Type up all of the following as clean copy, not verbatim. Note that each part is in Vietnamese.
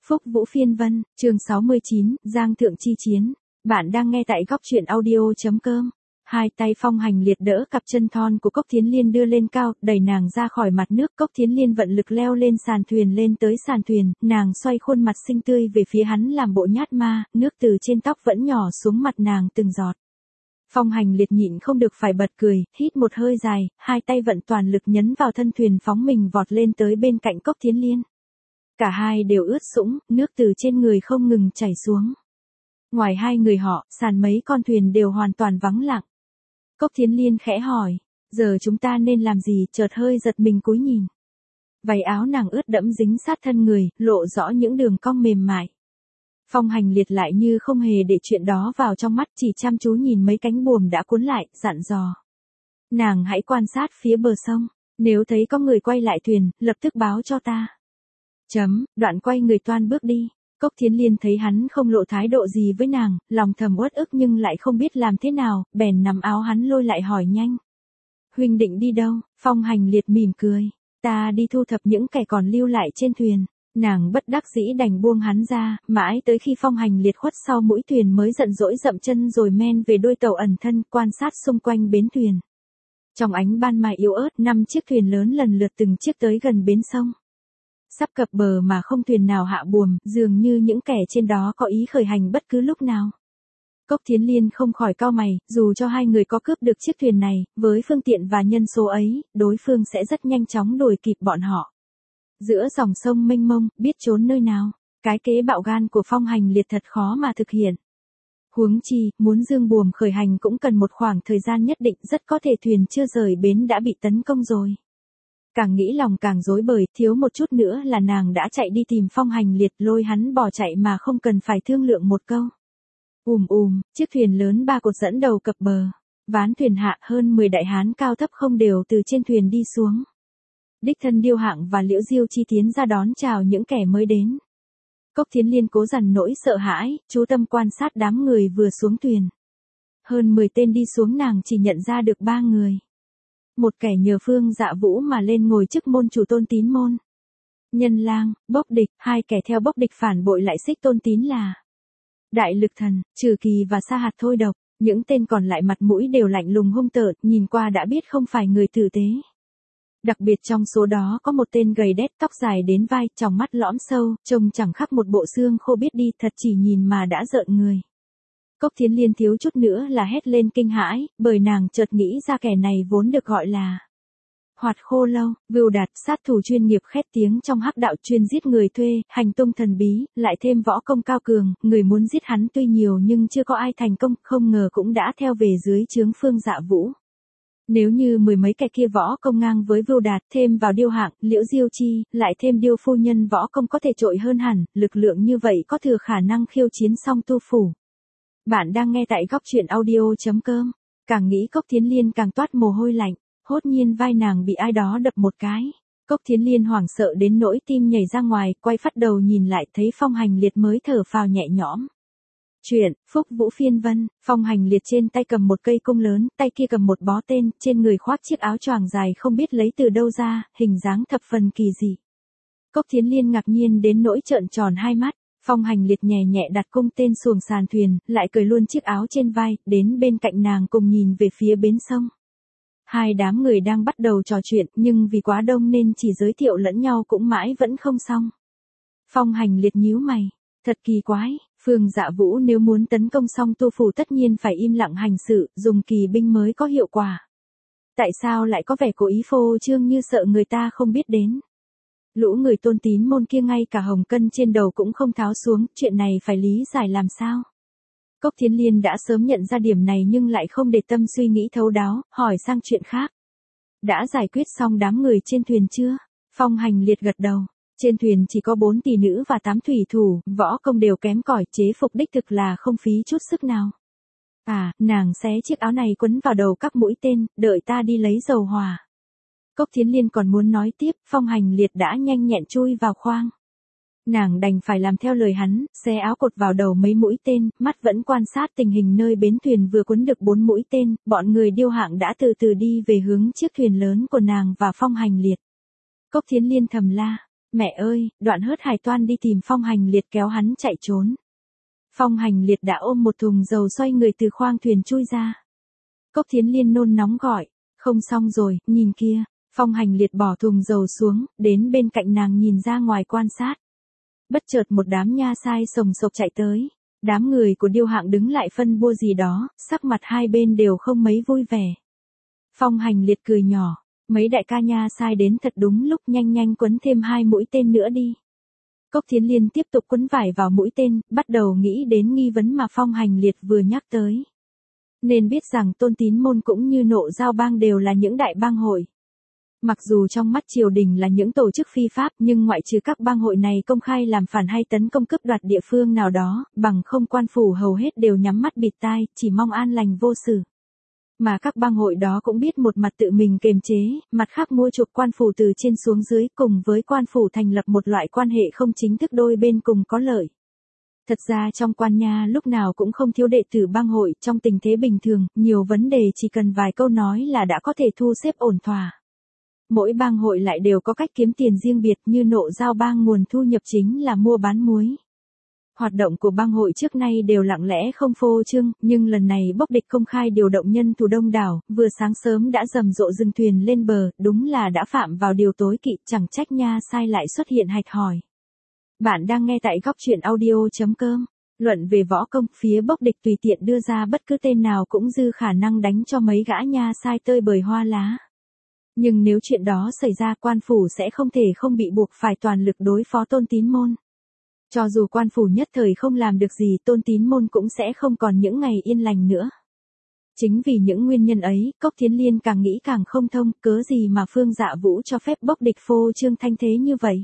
Phúc Vũ Phiên Vân, chương 69, Giang Thượng Chi Chiến. Bạn đang nghe tại góc truyện audio.com. Hai tay Phong Hành Liệt đỡ cặp chân thon của Cốc Thiến Liên đưa lên cao, đẩy nàng ra khỏi mặt nước. Cốc Thiến Liên vận lực leo lên sàn thuyền, lên tới sàn thuyền, nàng xoay khuôn mặt xinh tươi về phía hắn làm bộ nhát ma, nước từ trên tóc vẫn nhỏ xuống mặt nàng từng giọt. Phong Hành Liệt nhịn không được phải bật cười, hít một hơi dài, hai tay vận toàn lực nhấn vào thân thuyền phóng mình vọt lên tới bên cạnh Cốc Thiến Liên. Cả hai đều ướt sũng, nước từ trên người không ngừng chảy xuống. Ngoài hai người họ, sàn mấy con thuyền đều hoàn toàn vắng lặng. Cốc Thiến Liên khẽ hỏi, giờ chúng ta nên làm gì? Chợt hơi giật mình cúi nhìn. Váy áo nàng ướt đẫm dính sát thân người, lộ rõ những đường cong mềm mại. Phong Hành Liệt lại như không hề để chuyện đó vào trong mắt, chỉ chăm chú nhìn mấy cánh buồm đã cuốn lại, dặn dò. Nàng hãy quan sát phía bờ sông, nếu thấy có người quay lại thuyền, lập tức báo cho ta. Đoạn quay người toan bước đi. Cốc Thiến Liên thấy hắn không lộ thái độ gì với nàng, lòng thầm uất ức nhưng lại không biết làm thế nào, bèn nắm áo hắn lôi lại hỏi nhanh. Huynh định đi đâu? Phong Hành Liệt mỉm cười. Ta đi thu thập những kẻ còn lưu lại trên thuyền. Nàng bất đắc dĩ đành buông hắn ra, mãi tới khi Phong Hành Liệt khuất sau mũi thuyền mới giận dỗi dậm chân rồi men về đuôi tàu ẩn thân, quan sát xung quanh bến thuyền. Trong ánh ban mai yếu ớt, 5 chiếc thuyền lớn lần lượt từng chiếc tới gần bến sông. Sắp cập bờ mà không thuyền nào hạ buồm, dường như những kẻ trên đó có ý khởi hành bất cứ lúc nào. Cốc Thiến Liên không khỏi cau mày, dù cho hai người có cướp được chiếc thuyền này, với phương tiện và nhân số ấy, đối phương sẽ rất nhanh chóng đuổi kịp bọn họ. Giữa dòng sông mênh mông, biết trốn nơi nào, cái kế bạo gan của Phong Hành Liệt thật khó mà thực hiện. Huống chi, muốn dương buồm khởi hành cũng cần một khoảng thời gian nhất định, rất có thể thuyền chưa rời bến đã bị tấn công rồi. Càng nghĩ lòng càng rối bời, thiếu một chút nữa là nàng đã chạy đi tìm Phong Hành Liệt, lôi hắn bỏ chạy mà không cần phải thương lượng một câu. Chiếc thuyền lớn 3 cột dẫn đầu cập bờ. Ván thuyền hạ, hơn 10 đại hán cao thấp không đều từ trên thuyền đi xuống. Đích thân Điêu Hạng và Liễu Diêu Chi tiến ra đón chào những kẻ mới đến. Cốc Thiến Liên cố dằn nỗi sợ hãi, chú tâm quan sát đám người vừa xuống thuyền. Hơn 10 tên đi xuống, nàng chỉ nhận ra được 3 người. Một kẻ nhờ Phương Dạ Vũ mà lên ngồi chức môn chủ Tôn Tín môn. Nhân Lang, Bốc Địch, 2 kẻ theo Bốc Địch phản bội lại xích Tôn Tín là Đại Lực Thần, Trừ Kỳ và Sa Hạt Thôi Độc. Những tên còn lại mặt mũi đều lạnh lùng hung tợn, nhìn qua đã biết không phải người tử tế. Đặc biệt trong số đó có một tên gầy đét, tóc dài đến vai, tròng mắt lõm sâu, trông chẳng khác một bộ xương khô biết đi, thật chỉ nhìn mà đã rợn người. Cốc Thiến Liên thiếu chút nữa là hét lên kinh hãi, bởi nàng chợt nghĩ ra kẻ này vốn được gọi là Hoạt Khô Lâu, Vưu Đạt, sát thủ chuyên nghiệp khét tiếng trong hắc đạo, chuyên giết người thuê, hành tung thần bí, lại thêm võ công cao cường, người muốn giết hắn tuy nhiều nhưng chưa có ai thành công, không ngờ cũng đã theo về dưới trướng Phương Dạ Vũ. Nếu như 10 mấy kẻ kia võ công ngang với Vưu Đạt, thêm vào Điêu Hạng, Liễu Diêu Chi, lại thêm Điêu phu nhân võ công có thể trội hơn hẳn, lực lượng như vậy có thừa khả năng khiêu chiến Song Tu Phủ. Bạn đang nghe tại góc truyện audio.com. Càng nghĩ Cốc Thiến Liên càng toát mồ hôi lạnh, hốt nhiên vai nàng bị ai đó đập một cái. Cốc Thiến Liên hoảng sợ đến nỗi tim nhảy ra ngoài, quay phát đầu nhìn lại thấy Phong Hành Liệt mới thở phào nhẹ nhõm. Chuyện, Phúc Vũ Phiên Vân. Phong Hành Liệt trên tay cầm một cây cung lớn, tay kia cầm một bó tên, trên người khoác chiếc áo choàng dài không biết lấy từ đâu ra, hình dáng thập phần kỳ dị. Cốc Thiến Liên ngạc nhiên đến nỗi trợn tròn hai mắt. Phong Hành Liệt nhẹ nhẹ đặt cung tên xuồng sàn thuyền, lại cởi luôn chiếc áo trên vai, đến bên cạnh nàng cùng nhìn về phía bến sông. Hai đám người đang bắt đầu trò chuyện, nhưng vì quá đông nên chỉ giới thiệu lẫn nhau cũng mãi vẫn không xong. Phong Hành Liệt nhíu mày, thật kỳ quái, Phương Dạ Vũ nếu muốn tấn công Song Tu Phủ tất nhiên phải im lặng hành sự, dùng kỳ binh mới có hiệu quả. Tại sao lại có vẻ cố ý phô trương như sợ người ta không biết đến? Lũ người Tôn Tín môn kia ngay cả hồng cân trên đầu cũng không tháo xuống, chuyện này phải lý giải làm sao? Cốc Thiến Liên đã sớm nhận ra điểm này nhưng lại không để tâm suy nghĩ thấu đáo, hỏi sang chuyện khác. Đã giải quyết xong đám người trên thuyền chưa? Phong Hành Liệt gật đầu. Trên thuyền chỉ có 4 tỷ nữ và 8 thủy thủ, võ công đều kém cỏi, chế phục đích thực là không phí chút sức nào. Nàng xé chiếc áo này quấn vào đầu các mũi tên, đợi ta đi lấy dầu hỏa. Cốc Thiến Liên còn muốn nói tiếp, Phong Hành Liệt đã nhanh nhẹn chui vào khoang. Nàng đành phải làm theo lời hắn, xé áo cột vào đầu mấy mũi tên, mắt vẫn quan sát tình hình nơi bến thuyền vừa quấn được 4 mũi tên, bọn người Điêu Hạng đã từ từ đi về hướng chiếc thuyền lớn của nàng và Phong Hành Liệt. Cốc Thiến Liên thầm la, Mẹ ơi, Đoạn Hớt Hải toan đi tìm Phong Hành Liệt kéo hắn chạy trốn. Phong Hành Liệt đã ôm một thùng dầu xoay người từ khoang thuyền chui ra. Cốc Thiến Liên nôn nóng gọi, không xong rồi, nhìn kia. Phong Hành Liệt bỏ thùng dầu xuống, đến bên cạnh nàng nhìn ra ngoài quan sát. Bất chợt một đám nha sai sồng sộc chạy tới. Đám người của Điêu Hạng đứng lại phân bua gì đó, sắc mặt hai bên đều không mấy vui vẻ. Phong Hành Liệt cười nhỏ, mấy đại ca nha sai đến thật đúng lúc, nhanh nhanh quấn thêm 2 mũi tên nữa đi. Cốc Thiến Liên tiếp tục quấn vải vào mũi tên, bắt đầu nghĩ đến nghi vấn mà Phong Hành Liệt vừa nhắc tới. Nên biết rằng Tôn Tín Môn cũng như Nộ Giao Bang đều là những đại bang hội. Mặc dù trong mắt triều đình là những tổ chức phi pháp, nhưng ngoại trừ các bang hội này công khai làm phản hay tấn công cướp đoạt địa phương nào đó, bằng không quan phủ hầu hết đều nhắm mắt bịt tai, chỉ mong an lành vô sự. Mà các bang hội đó cũng biết một mặt tự mình kiềm chế, mặt khác mua chuộc quan phủ từ trên xuống dưới, cùng với quan phủ thành lập một loại quan hệ không chính thức đôi bên cùng có lợi. Thật ra trong quan nha lúc nào cũng không thiếu đệ tử bang hội, trong tình thế bình thường, nhiều vấn đề chỉ cần vài câu nói là đã có thể thu xếp ổn thỏa. Mỗi bang hội lại đều có cách kiếm tiền riêng biệt, như Nộ Giao Bang nguồn thu nhập chính là mua bán muối. Hoạt động của bang hội trước nay đều lặng lẽ không phô trương, nhưng lần này bốc địch công khai điều động nhân thủ đông đảo, vừa sáng sớm đã rầm rộ dừng thuyền lên bờ, đúng là đã phạm vào điều tối kỵ, chẳng trách nha sai lại xuất hiện hạch hỏi. Bạn đang nghe tại góc truyện audio.com. Luận về võ công, phía bốc địch tùy tiện đưa ra bất cứ tên nào cũng dư khả năng đánh cho mấy gã nha sai tơi bời hoa lá. Nhưng nếu chuyện đó xảy ra, quan phủ sẽ không thể không bị buộc phải toàn lực đối phó Tôn Tín Môn. Cho dù quan phủ nhất thời không làm được gì, Tôn Tín Môn cũng sẽ không còn những ngày yên lành nữa. Chính vì những nguyên nhân ấy, Cốc Thiến Liên càng nghĩ càng không thông, cớ gì mà Phương Dạ Vũ cho phép bốc địch phô trương thanh thế như vậy.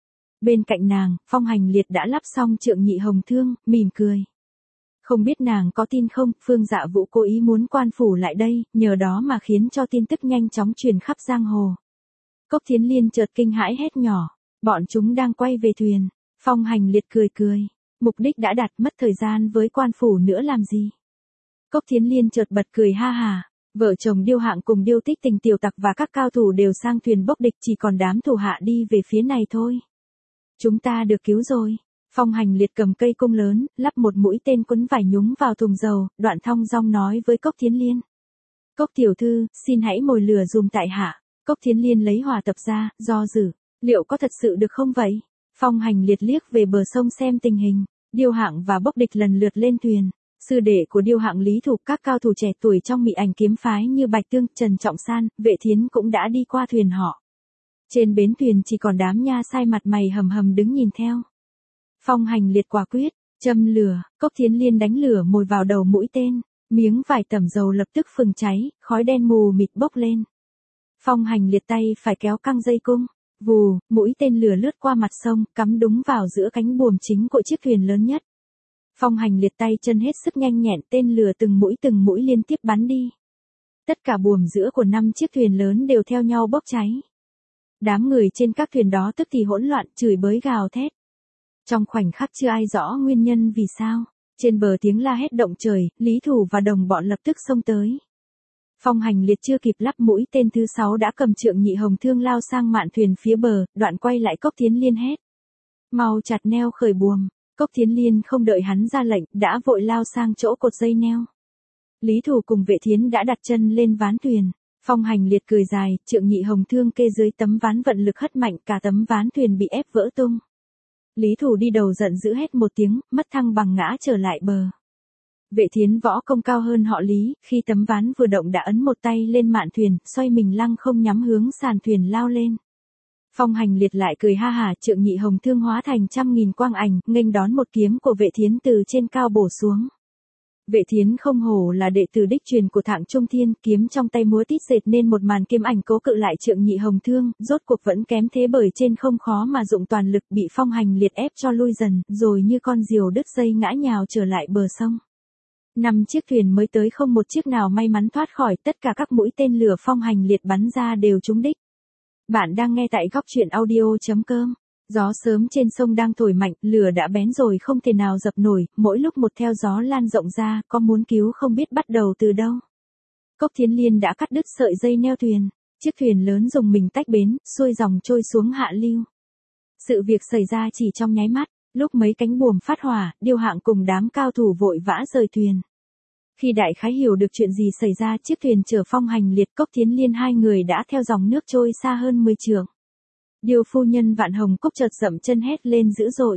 Bên cạnh nàng, Phong Hành Liệt đã lắp xong trượng nhị hồng thương, mỉm cười. Không biết nàng có tin không, Phương Dạ Vũ cố ý muốn quan phủ lại đây, nhờ đó mà khiến cho tin tức nhanh chóng truyền khắp giang hồ. Cốc Thiến Liên chợt kinh hãi hét nhỏ, bọn chúng đang quay về thuyền. Phong Hành Liệt cười cười, mục đích đã đạt, mất thời gian với quan phủ nữa làm gì. Cốc Thiến Liên chợt bật cười ha hà, vợ chồng Điêu Hạng cùng Điêu Tích Tình tiểu tặc và các cao thủ đều sang thuyền bốc địch, chỉ còn đám thủ hạ đi về phía này thôi. Chúng ta được cứu rồi. Phong Hành Liệt cầm cây cung lớn, lắp một mũi tên quấn vải nhúng vào thùng dầu, đoạn thong dong nói với Cốc Thiến Liên. Cốc tiểu thư, xin hãy mồi lửa dùm tại hạ. Cốc Thiến Liên lấy hỏa tập ra, do dự, liệu có thật sự được không vậy? Phong Hành Liệt liếc về bờ sông xem tình hình, Điêu Hạng và bốc địch lần lượt lên thuyền. Sư đệ của Điêu Hạng Lý Thục, các cao thủ trẻ tuổi trong Mị Ảnh kiếm phái như Bạch Tương, Trần Trọng San, Vệ Thiến cũng đã đi qua thuyền họ. Trên bến thuyền chỉ còn đám nha sai mặt mày hầm hầm đứng nhìn theo. Phong Hành Liệt quả quyết, châm lửa, Cốc Thiến Liên đánh lửa mồi vào đầu mũi tên, miếng vải tẩm dầu lập tức phừng cháy, khói đen mù mịt bốc lên. Phong Hành Liệt tay phải kéo căng dây cung, vù, mũi tên lửa lướt qua mặt sông, cắm đúng vào giữa cánh buồm chính của chiếc thuyền lớn nhất. Phong Hành Liệt tay chân hết sức nhanh nhẹn, tên lửa từng mũi liên tiếp bắn đi. Tất cả buồm giữa của 5 chiếc thuyền lớn đều theo nhau bốc cháy. Đám người trên các thuyền đó tức thì hỗn loạn, chửi bới gào thét. Trong khoảnh khắc chưa ai rõ nguyên nhân vì sao, trên bờ tiếng la hét động trời, Lý Thủ và đồng bọn lập tức xông tới. Phong Hành Liệt chưa kịp lắp mũi tên thứ 6 đã cầm trượng nhị hồng thương lao sang mạn thuyền phía bờ, đoạn quay lại Cốc Thiến Liên hét. Mau chặt neo khởi buồm. Cốc Thiến Liên không đợi hắn ra lệnh, đã vội lao sang chỗ cột dây neo. Lý Thủ cùng Vệ Thiến đã đặt chân lên ván thuyền. Phong Hành Liệt cười dài, trượng nhị hồng thương kê dưới tấm ván vận lực hất mạnh, cả tấm ván thuyền bị ép vỡ tung. Lý Thủ đi đầu giận dữ hét một tiếng, mất thăng bằng ngã trở lại bờ. Vệ Thiến võ công cao hơn họ Lý, khi tấm ván vừa động đã ấn một tay lên mạn thuyền, xoay mình lăng không nhắm hướng sàn thuyền lao lên. Phong Hành Liệt lại cười ha hả, trượng nhị hồng thương hóa thành trăm nghìn quang ảnh, nghênh đón một kiếm của Vệ Thiến từ trên cao bổ xuống. Vệ Thiến không hổ là đệ tử đích truyền của Thạng Trung Thiên, kiếm trong tay múa tít dệt nên một màn kiếm ảnh cố cự lại trượng nhị hồng thương, rốt cuộc vẫn kém thế bởi trên không khó mà dụng toàn lực, bị Phong Hành Liệt ép cho lui dần, rồi như con diều đứt dây ngã nhào trở lại bờ sông. 5 chiếc thuyền mới tới không một chiếc nào may mắn thoát khỏi, tất cả các mũi tên lửa Phong Hành Liệt bắn ra đều trúng đích. Bạn đang nghe tại góc truyện audio.com. Gió sớm trên sông đang thổi mạnh, lửa đã bén rồi không thể nào dập nổi, mỗi lúc một theo gió lan rộng ra, có muốn cứu không biết bắt đầu từ đâu. Cốc Thiến Liên đã cắt đứt sợi dây neo thuyền, chiếc thuyền lớn dùng mình tách bến, xuôi dòng trôi xuống hạ lưu. Sự việc xảy ra chỉ trong nháy mắt, lúc mấy cánh buồm phát hỏa, Điêu Hạng cùng đám cao thủ vội vã rời thuyền. Khi đại khái hiểu được chuyện gì xảy ra, chiếc thuyền chở Phong Hành Liệt, Cốc Thiến Liên hai người đã theo dòng nước trôi xa hơn 10 trượng. Điêu phu nhân Vạn Hồng Cốc chợt dậm chân hét lên dữ dội.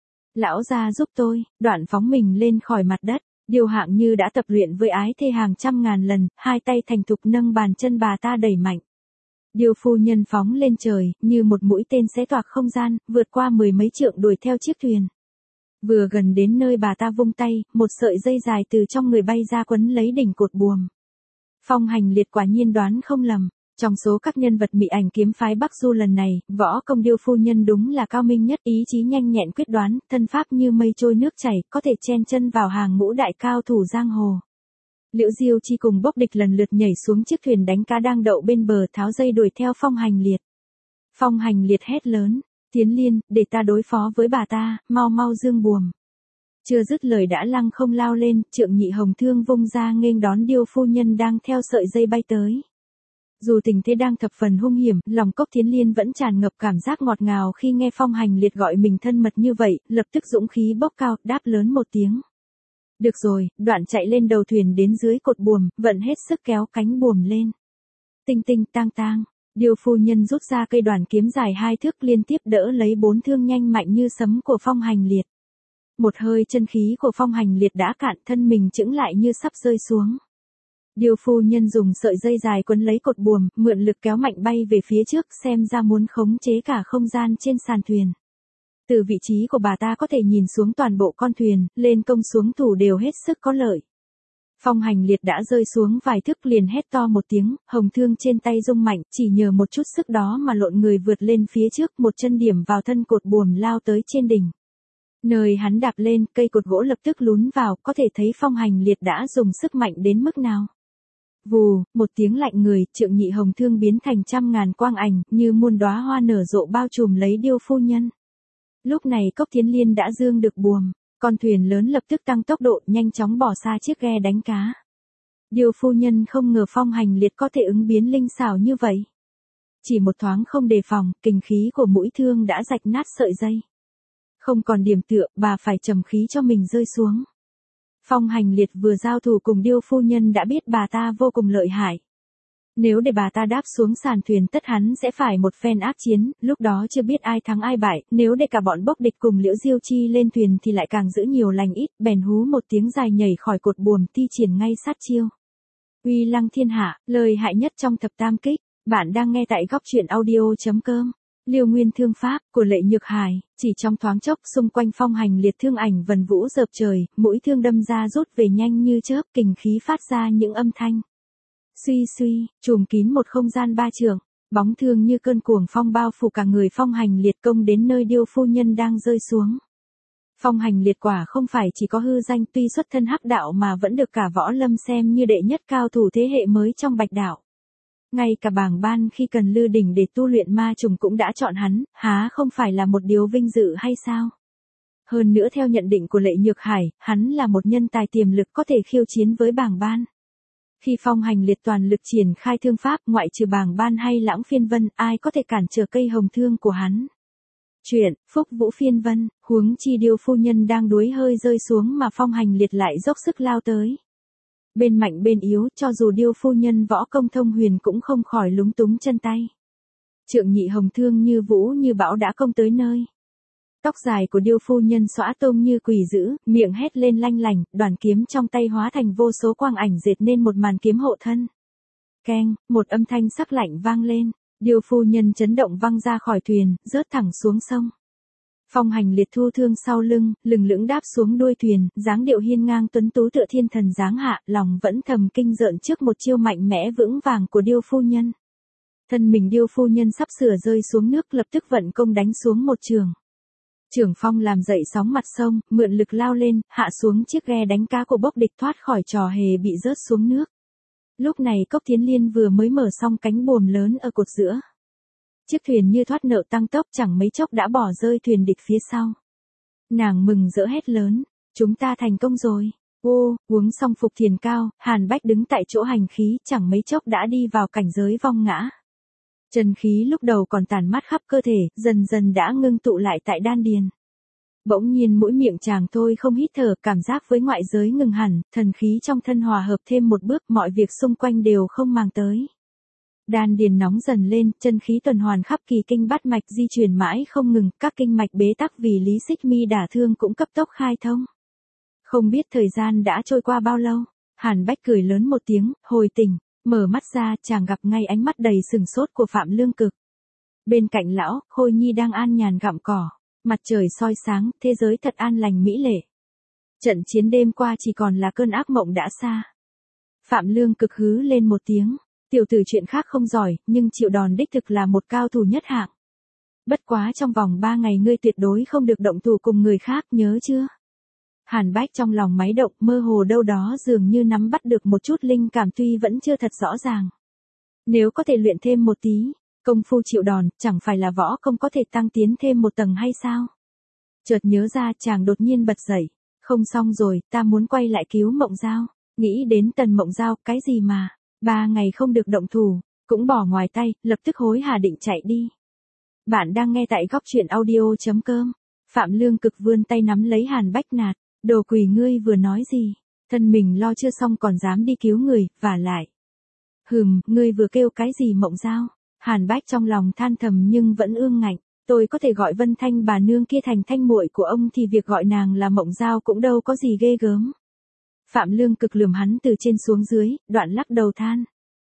Lão gia giúp tôi, đoạn phóng mình lên khỏi mặt đất. Điêu Hạng như đã tập luyện với ái thê hàng trăm ngàn lần, hai tay thành thục nâng bàn chân bà ta đẩy mạnh. Điêu phu nhân phóng lên trời, như một mũi tên xé toạc không gian, vượt qua 10 mấy trượng đuổi theo chiếc thuyền. Vừa gần đến nơi bà ta vung tay, một sợi dây dài từ trong người bay ra quấn lấy đỉnh cột buồm. Phong Hành Liệt quả nhiên đoán không lầm. Trong số các nhân vật mị ảnh kiếm phái Bắc Du lần này, võ công Điêu phu nhân đúng là cao minh nhất, ý chí nhanh nhẹn quyết đoán, thân pháp như mây trôi nước chảy, có thể chen chân vào hàng ngũ đại cao thủ giang hồ. Liễu Diêu Chi cùng Bốc Địch lần lượt nhảy xuống chiếc thuyền đánh cá đang đậu bên bờ, tháo dây đuổi theo Phong Hành Liệt. Phong Hành Liệt hét lớn, Tiến Liên, để ta đối phó với bà ta, mau mau dương buồm. Chưa dứt lời đã lăng không lao lên, Trượng Nhị Hồng thương vung ra nghênh đón Điêu phu nhân đang theo sợi dây bay tới. Dù tình thế đang thập phần hung hiểm, lòng Cốc Thiến Liên vẫn tràn ngập cảm giác ngọt ngào khi nghe Phong Hành Liệt gọi mình thân mật như vậy, lập tức dũng khí bốc cao, đáp lớn một tiếng. Được rồi, đoạn chạy lên đầu thuyền đến dưới cột buồm, vận hết sức kéo cánh buồm lên. Tinh tinh tang tang, Điêu phu nhân rút ra cây đoàn kiếm dài 2 thước liên tiếp đỡ lấy 4 thương nhanh mạnh như sấm của Phong Hành Liệt. Một hơi chân khí của Phong Hành Liệt đã cạn, thân mình chững lại như sắp rơi xuống. Điêu phu nhân dùng sợi dây dài quấn lấy cột buồm, mượn lực kéo mạnh bay về phía trước, xem ra muốn khống chế cả không gian trên sàn thuyền. Từ vị trí của bà ta có thể nhìn xuống toàn bộ con thuyền, lên công xuống thủ đều hết sức có lợi. Phong Hành Liệt đã rơi xuống vài thước liền hét to một tiếng, hồng thương trên tay rung mạnh, chỉ nhờ một chút sức đó mà lộn người vượt lên phía trước, một chân điểm vào thân cột buồm lao tới trên đỉnh. Nơi hắn đạp lên, cây cột gỗ lập tức lún vào, có thể thấy Phong Hành Liệt đã dùng sức mạnh đến mức nào. Vù, một tiếng lạnh người, Trượng Nhị Hồng thương biến thành trăm ngàn quang ảnh, như muôn đóa hoa nở rộ bao trùm lấy Điêu phu nhân. Lúc này Cốc Thiến Liên đã dương được buồm, con thuyền lớn lập tức tăng tốc độ, nhanh chóng bỏ xa chiếc ghe đánh cá. Điêu phu nhân không ngờ Phong Hành Liệt có thể ứng biến linh xảo như vậy. Chỉ một thoáng không đề phòng, kình khí của mũi thương đã rạch nát sợi dây. Không còn điểm tựa, bà phải trầm khí cho mình rơi xuống. Phong Hành Liệt vừa giao thủ cùng Điêu phu nhân đã biết bà ta vô cùng lợi hại. Nếu để bà ta đáp xuống sàn thuyền tất hắn sẽ phải một phen ác chiến, lúc đó chưa biết ai thắng ai bại, nếu để cả bọn Bốc Địch cùng Liễu Diêu Chi lên thuyền thì lại càng giữ nhiều lành ít, bèn hú một tiếng dài nhảy khỏi cột buồm thi triển ngay sát chiêu. Uy lăng thiên hạ, lời hại nhất trong thập tam kích, bạn đang nghe tại góc truyện audio.com. Liêu Nguyên thương pháp của Lệ Nhược Hải, chỉ trong thoáng chốc xung quanh Phong Hành Liệt thương ảnh vần vũ dợp trời, mũi thương đâm ra rút về nhanh như chớp, kình khí phát ra những âm thanh. Suy suy, trùm kín một không gian 3 trượng, bóng thương như cơn cuồng phong bao phủ cả người Phong Hành Liệt công đến nơi Điêu phu nhân đang rơi xuống. Phong Hành Liệt quả không phải chỉ có hư danh, tuy xuất thân hắc đạo mà vẫn được cả võ lâm xem như đệ nhất cao thủ thế hệ mới trong Bạch đạo. Ngay cả bảng ban khi cần lư đỉnh để tu luyện ma trùng cũng đã chọn hắn, há không phải là một điều vinh dự hay sao? Hơn nữa theo nhận định của Lệ Nhược Hải, hắn là một nhân tài tiềm lực có thể khiêu chiến với bảng ban. Khi Phong Hành Liệt toàn lực triển khai thương pháp, ngoại trừ bảng ban hay Lãng Phiên Vân, ai có thể cản trở cây hồng thương của hắn? Chuyện, Phúc Vũ Phiên Vân, huống chi Điêu phu nhân đang đuối hơi rơi xuống mà Phong Hành Liệt lại dốc sức lao tới. Bên mạnh bên yếu, cho dù Điêu phu nhân võ công thông huyền cũng không khỏi lúng túng chân tay. Trượng Nhị Hồng thương như vũ như bão đã công tới nơi. Tóc dài của Điêu phu nhân xõa tôm như quỷ dữ, miệng hét lên lanh lành, đoàn kiếm trong tay hóa thành vô số quang ảnh dệt nên một màn kiếm hộ thân. Keng, một âm thanh sắc lạnh vang lên, Điêu phu nhân chấn động văng ra khỏi thuyền, rớt thẳng xuống sông. Phong Hành Liệt thu thương sau lưng, lừng lững đáp xuống đuôi thuyền, dáng điệu hiên ngang tuấn tú tựa thiên thần giáng hạ, lòng vẫn thầm kinh rợn trước một chiêu mạnh mẽ vững vàng của Điêu phu nhân. Thân mình Điêu phu nhân sắp sửa rơi xuống nước, lập tức vận công đánh xuống một trường. Trưởng phong làm dậy sóng mặt sông, mượn lực lao lên, hạ xuống chiếc ghe đánh cá của Bốc Địch thoát khỏi trò hề bị rớt xuống nước. Lúc này Cốc Thiến Liên vừa mới mở xong cánh buồm lớn ở cột giữa. Chiếc thuyền như thoát nợ tăng tốc, chẳng mấy chốc đã bỏ rơi thuyền địch phía sau. Nàng mừng rỡ hét lớn, chúng ta thành công rồi. Ô, uống xong phục thiền cao, Hàn Bách đứng tại chỗ hành khí, chẳng mấy chốc đã đi vào cảnh giới vong ngã. Chân khí lúc đầu còn tản mát khắp cơ thể, dần dần đã ngưng tụ lại tại đan điền. Bỗng nhiên mũi miệng chàng thôi không hít thở, cảm giác với ngoại giới ngừng hẳn, thần khí trong thân hòa hợp thêm một bước, mọi việc xung quanh đều không màng tới. Đan điền nóng dần lên, chân khí tuần hoàn khắp kỳ kinh bát mạch di chuyển mãi không ngừng, các kinh mạch bế tắc vì Lý Xích Mi đả thương cũng cấp tốc khai thông. Không biết thời gian đã trôi qua bao lâu, Hàn Bách cười lớn một tiếng, hồi tỉnh, mở mắt ra, chàng gặp ngay ánh mắt đầy sừng sốt của Phạm Lương Cực. Bên cạnh lão, Khôi Nhi đang an nhàn gặm cỏ, mặt trời soi sáng, thế giới thật an lành mỹ lệ. Trận chiến đêm qua chỉ còn là cơn ác mộng đã xa. Phạm Lương Cực hứ lên một tiếng, tiểu tử chuyện khác không giỏi, nhưng chịu đòn đích thực là một cao thủ nhất hạng. Bất quá trong vòng 3 ngày ngươi tuyệt đối không được động thủ cùng người khác, nhớ chưa? Hàn Bách trong lòng máy động, mơ hồ đâu đó dường như nắm bắt được một chút linh cảm tuy vẫn chưa thật rõ ràng. Nếu có thể luyện thêm một tí, công phu chịu đòn, chẳng phải là võ công có thể tăng tiến thêm một tầng hay sao? Chợt nhớ ra, chàng đột nhiên bật dậy, không xong rồi, ta muốn quay lại cứu Mộng Giao. Nghĩ đến Tần Mộng Giao, cái gì mà 3 ngày không được động thủ, cũng bỏ ngoài tay, lập tức hối hả định chạy đi. Bạn đang nghe tại góc truyện audio.com. Phạm Lương Cực vươn tay nắm lấy Hàn Bách nạt, đồ quỷ ngươi vừa nói gì, thân mình lo chưa xong còn dám đi cứu người, vả lại. Ngươi vừa kêu cái gì Mộng Giao? Hàn Bách trong lòng than thầm nhưng vẫn ương ngạnh, tôi có thể gọi Vân Thanh bà nương kia thành thanh muội của ông thì việc gọi nàng là Mộng Giao cũng đâu có gì ghê gớm. Phạm Lương Cực lườm hắn từ trên xuống dưới, đoạn lắc đầu than.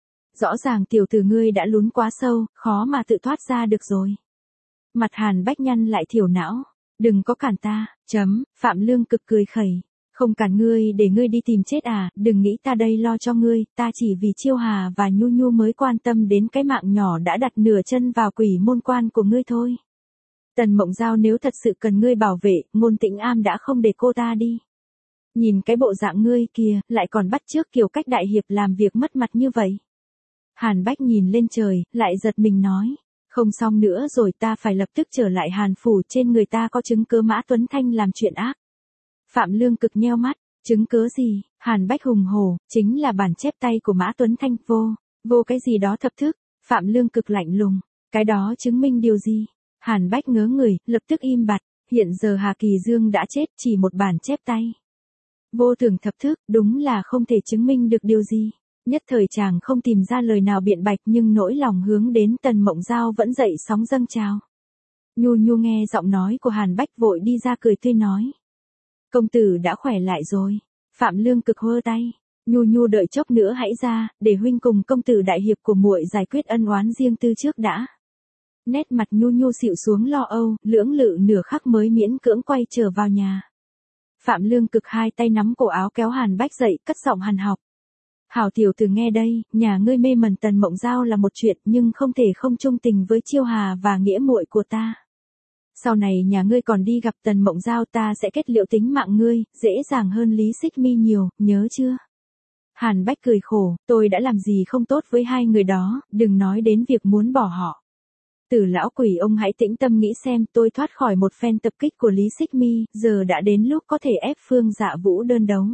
Rõ ràng tiểu tử ngươi đã lún quá sâu, khó mà tự thoát ra được rồi. Mặt Hàn Bách nhăn lại thiểu não, đừng có cản ta, Phạm Lương Cực cười khẩy. Không cản ngươi để ngươi đi tìm chết à, đừng nghĩ ta đây lo cho ngươi, ta chỉ vì Chiêu Hà và Nhu Nhu mới quan tâm đến cái mạng nhỏ đã đặt nửa chân vào quỷ môn quan của ngươi thôi. Tần Mộng Giao nếu thật sự cần ngươi bảo vệ, Ngôn Tĩnh Am đã không để cô ta đi. Nhìn cái bộ dạng ngươi kìa, lại còn bắt chước kiểu cách đại hiệp làm việc mất mặt như vậy. Hàn Bách nhìn lên trời, lại giật mình nói. Không xong nữa rồi, ta phải lập tức trở lại Hàn Phủ, trên người ta có chứng cứ Mã Tuấn Thanh làm chuyện ác. Phạm Lương Cực nheo mắt, chứng cứ gì? Hàn Bách hùng hổ, chính là bản chép tay của Mã Tuấn Thanh, vô cái gì đó thập thức. Phạm Lương Cực lạnh lùng, cái đó chứng minh điều gì? Hàn Bách ngớ người, lập tức im bặt, hiện giờ Hà Kỳ Dương đã chết, chỉ một bản chép tay. Vô thường thập thức, đúng là không thể chứng minh được điều gì. Nhất thời chàng không tìm ra lời nào biện bạch nhưng nỗi lòng hướng đến Tần Mộng Giao vẫn dậy sóng dâng trào. Nhu Nhu nghe giọng nói của Hàn Bách vội đi ra cười tươi nói. Công tử đã khỏe lại rồi. Phạm Lương Cực hơ tay. Nhu Nhu đợi chốc nữa hãy ra, để huynh cùng công tử đại hiệp của muội giải quyết ân oán riêng tư trước đã. Nét mặt Nhu Nhu xịu xuống lo âu, lưỡng lự nửa khắc mới miễn cưỡng quay trở vào nhà. Phạm Lương Cực hai tay nắm cổ áo kéo Hàn Bách dậy, cất giọng hằn học. Hảo tiểu tử nghe đây, nhà ngươi mê mẩn Tần Mộng Giao là một chuyện nhưng không thể không chung tình với Chiêu Hà và nghĩa muội của ta. Sau này nhà ngươi còn đi gặp Tần Mộng Giao ta sẽ kết liễu tính mạng ngươi, dễ dàng hơn Lý Xích Mi nhiều, nhớ chưa? Hàn Bách cười khổ, tôi đã làm gì không tốt với hai người đó, đừng nói đến việc muốn bỏ họ. Tử lão quỷ ông hãy tĩnh tâm nghĩ xem, tôi thoát khỏi một phen tập kích của Lý Xích Mi, giờ đã đến lúc có thể ép Phương Dạ Vũ đơn đấu.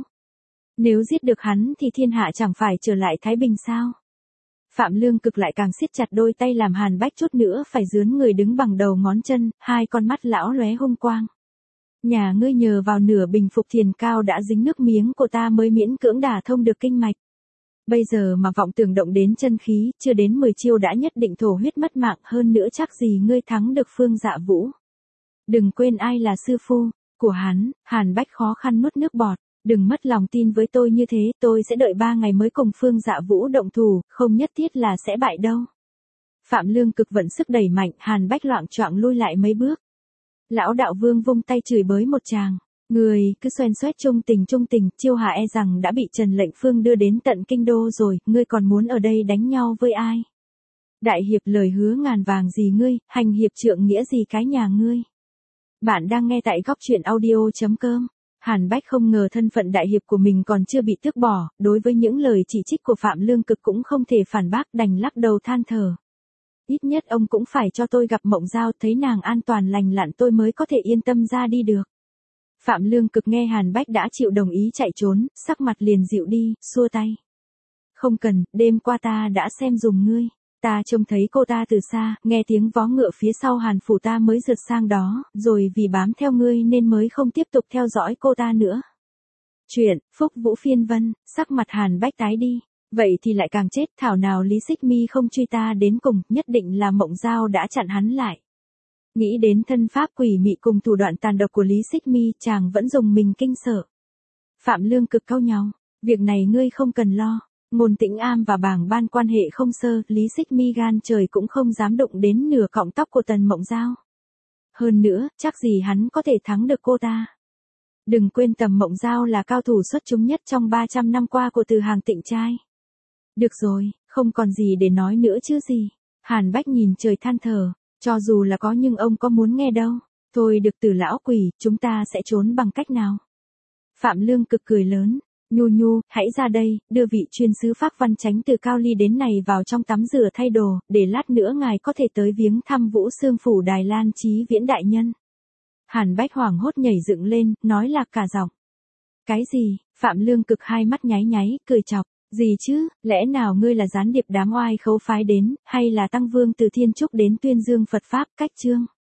Nếu giết được hắn thì thiên hạ chẳng phải trở lại thái bình sao? Phạm Lương Cực lại càng siết chặt đôi tay làm Hàn Bách chút nữa phải dướn người đứng bằng đầu ngón chân, hai con mắt lão lóe hung quang. Nhà ngươi nhờ vào nửa bình phục thiền cao đã dính nước miếng của ta mới miễn cưỡng đả thông được kinh mạch. Bây giờ mà vọng tưởng động đến chân khí, chưa đến 10 chiêu đã nhất định thổ huyết mất mạng, hơn nữa chắc gì ngươi thắng được Phương Dạ Vũ. Đừng quên ai là sư phu của hắn. Hàn Bách khó khăn nuốt nước bọt. Đừng mất lòng tin với tôi như thế, tôi sẽ đợi 3 ngày mới cùng Phương Dạ Vũ động thủ, không nhất thiết là sẽ bại đâu. Phạm Lương Cực vận sức đẩy mạnh, Hàn Bách loạng choạng lui lại mấy bước. Lão đạo vương vung tay chửi bới một tràng. Người cứ xoen xoét trung tình, Chiêu Hà e rằng đã bị Trần Lệnh Phương đưa đến tận kinh đô rồi, ngươi còn muốn ở đây đánh nhau với ai? Đại hiệp lời hứa ngàn vàng gì ngươi, hành hiệp trượng nghĩa gì cái nhà ngươi? Bạn đang nghe tại góc truyện audio.com. Hàn Bách không ngờ thân phận đại hiệp của mình còn chưa bị tước bỏ, đối với những lời chỉ trích của Phạm Lương Cực cũng không thể phản bác, đành lắc đầu than thở. Ít nhất ông cũng phải cho tôi gặp Mộng Giao, thấy nàng an toàn lành lặn tôi mới có thể yên tâm ra đi được. Phạm Lương Cực nghe Hàn Bách đã chịu đồng ý chạy trốn, sắc mặt liền dịu đi, xua tay. Không cần, đêm qua ta đã xem dùng ngươi. Ta trông thấy cô ta từ xa, nghe tiếng vó ngựa phía sau Hàn phủ ta mới rượt sang đó, rồi vì bám theo ngươi nên mới không tiếp tục theo dõi cô ta nữa. Chuyện, Phúc Vũ phiên vân, sắc mặt Hàn Bách tái đi. Vậy thì lại càng chết, thảo nào Lý Xích Mi không truy ta đến cùng, nhất định là Mộng Giao đã chặn hắn lại. Nghĩ đến thân pháp quỷ mị cùng thủ đoạn tàn độc của Lý Xích Mi, chàng vẫn dùng mình kinh sợ. Phạm Lương Cực cau nhau, việc này ngươi không cần lo. Ngôn Tĩnh Am và Bàng Ban quan hệ không sơ, Lý Xích Mi gan trời cũng không dám đụng đến nửa cọng tóc của Tần Mộng Giao. Hơn nữa, chắc gì hắn có thể thắng được cô ta. Đừng quên Tần Mộng Giao là cao thủ xuất chúng nhất trong 300 năm qua của Từ Hàng Tịnh trai. Được rồi, không còn gì để nói nữa chứ gì. Hàn Bách nhìn trời than thở, cho dù là có nhưng ông có muốn nghe đâu. Thôi được Từ lão quỷ, chúng ta sẽ trốn bằng cách nào? Phạm Lương Cực cười lớn. Nhu Nhu, hãy ra đây, đưa vị chuyên sứ Phác Văn Chánh từ Cao Ly đến này vào trong tắm rửa thay đồ, để lát nữa ngài có thể tới viếng thăm Vũ Xương phủ Đài Lan Chí Viễn đại nhân. Hàn Bách hoảng hốt nhảy dựng lên, nói lạc cả giọng. Cái gì? Phạm Lương Cực hai mắt nháy nháy, cười chọc. Gì chứ, lẽ nào ngươi là gián điệp đám oai khấu phái đến, hay là tăng vương từ Thiên Trúc đến tuyên dương Phật Pháp cách chương?